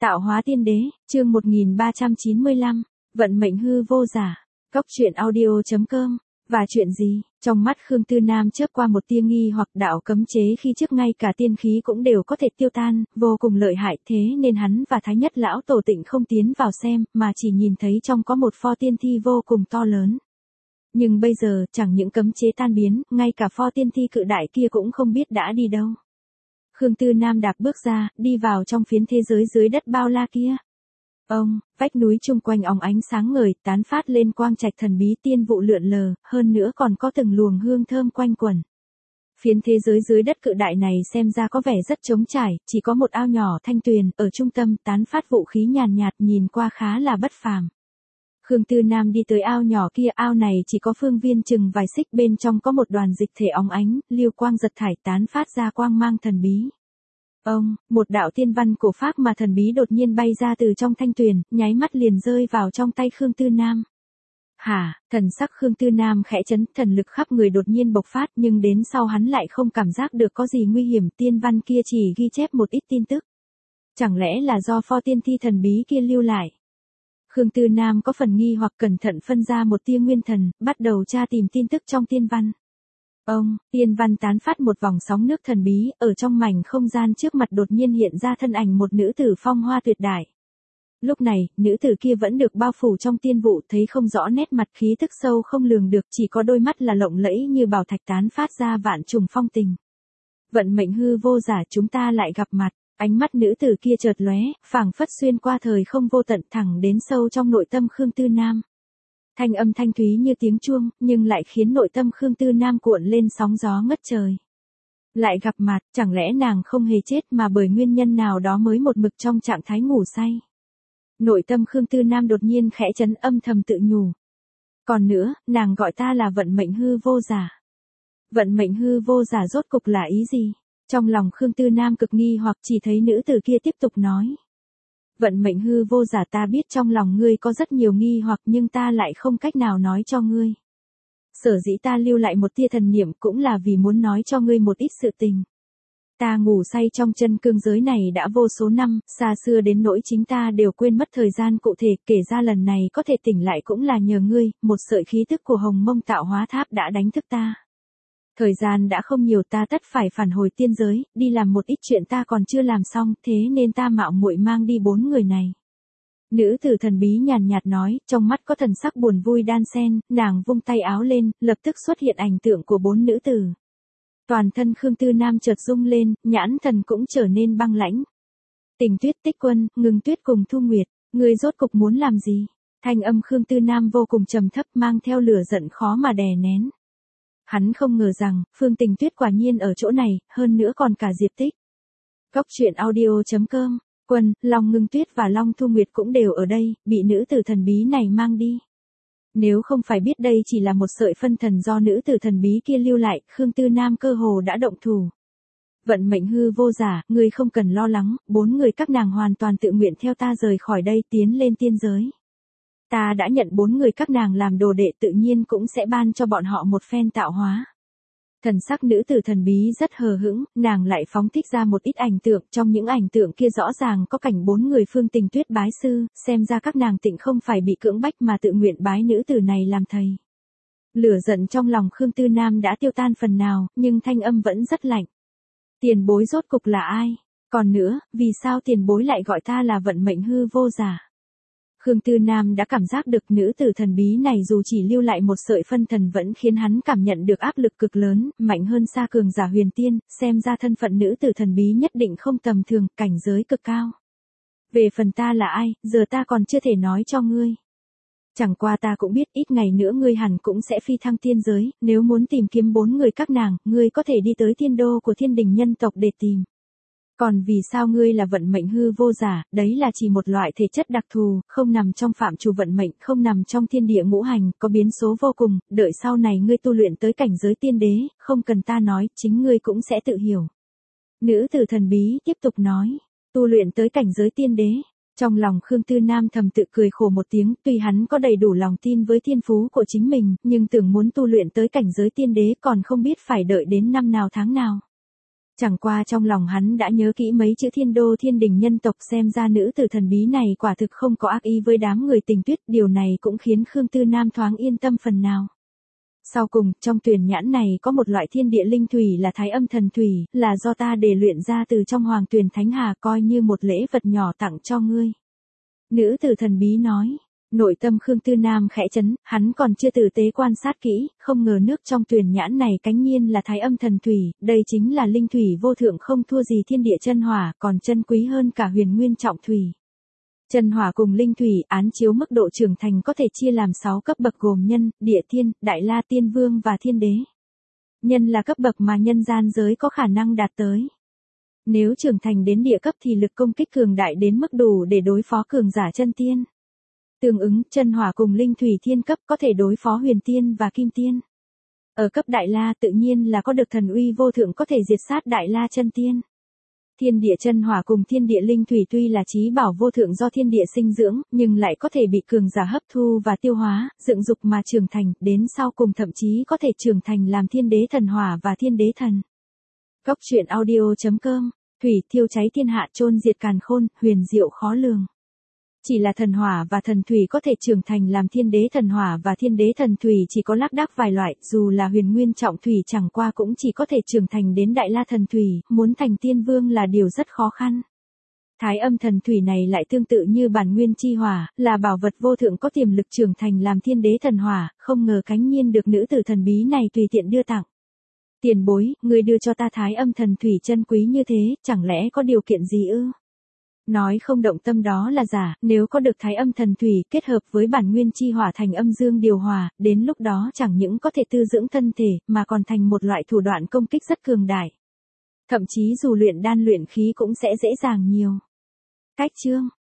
Tạo hóa tiên đế, chương 1395, vận mệnh hư vô giả. Cốc truyện audio.com. Và chuyện gì? Trong mắt Khương Tư Nam chớp qua một tia nghi hoặc đạo cấm chế khi trước ngay cả tiên khí cũng đều có thể tiêu tan, vô cùng lợi hại, thế nên hắn và Thái Nhất lão tổ Tịnh không tiến vào xem, mà chỉ nhìn thấy trong có một pho tiên thi vô cùng to lớn. Nhưng bây giờ, chẳng những cấm chế tan biến, ngay cả pho tiên thi cự đại kia cũng không biết đã đi đâu. Khương Tư Nam đạp bước ra, đi vào trong phiến thế giới dưới đất bao la kia. Vách núi chung quanh óng ánh sáng ngời, tán phát lên quang trạch thần bí, tiên vụ lượn lờ, hơn nữa còn có từng luồng hương thơm quanh quẩn. Phiến thế giới dưới đất cự đại này xem ra có vẻ rất trống trải, chỉ có một ao nhỏ thanh tuyền, ở trung tâm, tán phát vũ khí nhàn nhạt, nhìn qua khá là bất phàm. Khương Tư Nam đi tới ao nhỏ kia, ao này chỉ có phương viên chừng vài xích, bên trong có một đoàn dịch thể óng ánh, lưu quang giật thải, tán phát ra quang mang thần bí. Một đạo tiên văn cổ phác mà thần bí đột nhiên bay ra từ trong thanh tuyền, nháy mắt liền rơi vào trong tay Khương Tư Nam. Thần sắc Khương Tư Nam khẽ chấn, thần lực khắp người đột nhiên bộc phát, nhưng đến sau hắn lại không cảm giác được có gì nguy hiểm, tiên văn kia chỉ ghi chép một ít tin tức. Chẳng lẽ là do pho tiên thi thần bí kia lưu lại? Khương Tư Nam có phần nghi hoặc, cẩn thận phân ra một tia nguyên thần, bắt đầu tra tìm tin tức trong tiên văn. Tiên văn tán phát một vòng sóng nước thần bí, ở trong mảnh không gian trước mặt đột nhiên hiện ra thân ảnh một nữ tử phong hoa tuyệt đại. Lúc này, nữ tử kia vẫn được bao phủ trong tiên vụ, thấy không rõ nét mặt, khí thức sâu không lường được, chỉ có đôi mắt là lộng lẫy như bảo thạch, tán phát ra vạn trùng phong tình. Vận mệnh hư vô giả, chúng ta lại gặp mặt. Ánh mắt nữ tử kia chợt lóe, phảng phất xuyên qua thời không vô tận, thẳng đến sâu trong nội tâm Khương Tư Nam. Thanh âm thanh thúy như tiếng chuông, nhưng lại khiến nội tâm Khương Tư Nam cuộn lên sóng gió ngất trời. Lại gặp mặt, chẳng lẽ nàng không hề chết mà bởi nguyên nhân nào đó mới một mực trong trạng thái ngủ say? Nội tâm Khương Tư Nam đột nhiên khẽ chấn, âm thầm tự nhủ. Còn nữa, nàng gọi ta là vận mệnh hư vô giả. Vận mệnh hư vô giả rốt cục là ý gì? Trong lòng Khương Tư Nam cực nghi hoặc, chỉ thấy nữ tử kia tiếp tục nói. Vận mệnh hư vô giả, ta biết trong lòng ngươi có rất nhiều nghi hoặc, nhưng ta lại không cách nào nói cho ngươi. Sở dĩ ta lưu lại một tia thần niệm cũng là vì muốn nói cho ngươi một ít sự tình. Ta ngủ say trong chân cương giới này đã vô số năm, xa xưa đến nỗi chính ta đều quên mất thời gian cụ thể, kể ra lần này có thể tỉnh lại cũng là nhờ ngươi, một sợi khí thức của Hồng Mông Tạo Hóa Tháp đã đánh thức ta. Thời gian đã không nhiều, ta tất phải phản hồi tiên giới, đi làm một ít chuyện ta còn chưa làm xong, thế nên ta mạo muội mang đi 4 người này. Nữ tử thần bí nhàn nhạt nói, trong mắt có thần sắc buồn vui đan xen, nàng vung tay áo lên, lập tức xuất hiện ảnh tượng của 4 nữ tử. Toàn thân Khương Tư Nam chợt rung lên, nhãn thần cũng trở nên băng lãnh. Tình Tuyết, Tích Quân, Ngưng Tuyết cùng Thu Nguyệt, ngươi rốt cục muốn làm gì? Thanh âm Khương Tư Nam vô cùng trầm thấp, mang theo lửa giận khó mà đè nén. Hắn không ngờ rằng, Phương Tình Tuyết quả nhiên ở chỗ này, hơn nữa còn cả Diệp Tích. Cốc truyện audio.com. Quân, Long Ngưng Tuyết và Long Thu Nguyệt cũng đều ở đây, bị nữ tử thần bí này mang đi. Nếu không phải biết đây chỉ là một sợi phân thần do nữ tử thần bí kia lưu lại, Khương Tư Nam cơ hồ đã động thủ. Vận mệnh hư vô giả, ngươi không cần lo lắng, 4 người các nàng hoàn toàn tự nguyện theo ta rời khỏi đây, tiến lên tiên giới. Ta đã nhận 4 người các nàng làm đồ đệ, tự nhiên cũng sẽ ban cho bọn họ một phen tạo hóa. Thần sắc nữ tử thần bí rất hờ hững, nàng lại phóng thích ra một ít ảnh tượng, trong những ảnh tượng kia rõ ràng có cảnh 4 người Phương Tình Tuyết bái sư, xem ra các nàng Tịnh không phải bị cưỡng bách mà tự nguyện bái nữ tử này làm thầy. Lửa giận trong lòng Khương Tư Nam đã tiêu tan phần nào, nhưng thanh âm vẫn rất lạnh. Tiền bối rốt cục là ai? Còn nữa, vì sao tiền bối lại gọi ta là vận mệnh hư vô giả? Khương Tư Nam đã cảm giác được nữ tử thần bí này dù chỉ lưu lại một sợi phân thần vẫn khiến hắn cảm nhận được áp lực cực lớn, mạnh hơn xa cường giả huyền tiên, xem ra thân phận nữ tử thần bí nhất định không tầm thường, cảnh giới cực cao. Về phần ta là ai, giờ ta còn chưa thể nói cho ngươi. Chẳng qua ta cũng biết ít ngày nữa ngươi hẳn cũng sẽ phi thăng tiên giới, nếu muốn tìm kiếm 4 người các nàng, ngươi có thể đi tới thiên đô của thiên đình nhân tộc để tìm. Còn vì sao ngươi là vận mệnh hư vô giả, đấy là chỉ một loại thể chất đặc thù, không nằm trong phạm trù vận mệnh, không nằm trong thiên địa ngũ hành, có biến số vô cùng, đợi sau này ngươi tu luyện tới cảnh giới tiên đế, không cần ta nói, chính ngươi cũng sẽ tự hiểu. Nữ tử thần bí tiếp tục nói, tu luyện tới cảnh giới tiên đế. Trong lòng Khương Tư Nam thầm tự cười khổ một tiếng, tuy hắn có đầy đủ lòng tin với thiên phú của chính mình, nhưng tưởng muốn tu luyện tới cảnh giới tiên đế còn không biết phải đợi đến năm nào tháng nào. Chẳng qua trong lòng hắn đã nhớ kỹ mấy chữ thiên đô thiên đình nhân tộc, xem ra nữ tử thần bí này quả thực không có ác ý với đám người Tình Tuyết, điều này cũng khiến Khương Tư Nam thoáng yên tâm phần nào. Sau cùng, trong tuyển nhãn này có một loại thiên địa linh thủy là Thái Âm thần thủy, là do ta để luyện ra từ trong Hoàng Tuyền Thánh Hà, coi như một lễ vật nhỏ tặng cho ngươi. Nữ tử thần bí nói. Nội tâm Khương Tư Nam khẽ chấn, hắn còn chưa tử tế quan sát kỹ, không ngờ nước trong tuyển nhãn này cánh nhiên là Thái Âm thần thủy, đây chính là linh thủy vô thượng, không thua gì thiên địa chân hỏa, còn chân quý hơn cả huyền nguyên trọng thủy. Chân hỏa cùng linh thủy án chiếu mức độ trưởng thành có thể chia làm 6 cấp bậc gồm nhân, địa thiên, đại la tiên vương và thiên đế. Nhân là cấp bậc mà nhân gian giới có khả năng đạt tới. Nếu trưởng thành đến địa cấp thì lực công kích cường đại đến mức đủ để đối phó cường giả chân tiên. Tương ứng, chân hỏa cùng linh thủy thiên cấp có thể đối phó huyền tiên và kim tiên. Ở cấp đại la tự nhiên là có được thần uy vô thượng, có thể diệt sát đại la chân tiên. Thiên địa chân hỏa cùng thiên địa linh thủy tuy là chí bảo vô thượng do thiên địa sinh dưỡng, nhưng lại có thể bị cường giả hấp thu và tiêu hóa, dựng dục mà trưởng thành, đến sau cùng thậm chí có thể trưởng thành làm thiên đế thần hỏa và thiên đế thần. Góc truyện audio.com, thủy thiêu cháy thiên hạ, chôn diệt càn khôn, huyền diệu khó lường. Chỉ là thần hỏa và thần thủy có thể trưởng thành làm thiên đế thần hỏa và thiên đế thần thủy chỉ có lác đác vài loại, dù là huyền nguyên trọng thủy chẳng qua cũng chỉ có thể trưởng thành đến đại la thần thủy, muốn thành tiên vương là điều rất khó khăn. Thái Âm thần thủy này lại tương tự như bản nguyên chi hỏa, là bảo vật vô thượng có tiềm lực trưởng thành làm thiên đế thần hỏa, không ngờ cánh nhiên được nữ tử thần bí này tùy tiện đưa tặng. Tiền bối, người đưa cho ta Thái Âm thần thủy chân quý như thế, chẳng lẽ có điều kiện gì ư? Nói không động tâm đó là giả, nếu có được Thái Âm thần thủy kết hợp với bản nguyên chi hỏa thành âm dương điều hòa, đến lúc đó chẳng những có thể tư dưỡng thân thể, mà còn thành một loại thủ đoạn công kích rất cường đại. Thậm chí dù luyện đan luyện khí cũng sẽ dễ dàng nhiều. Cách chương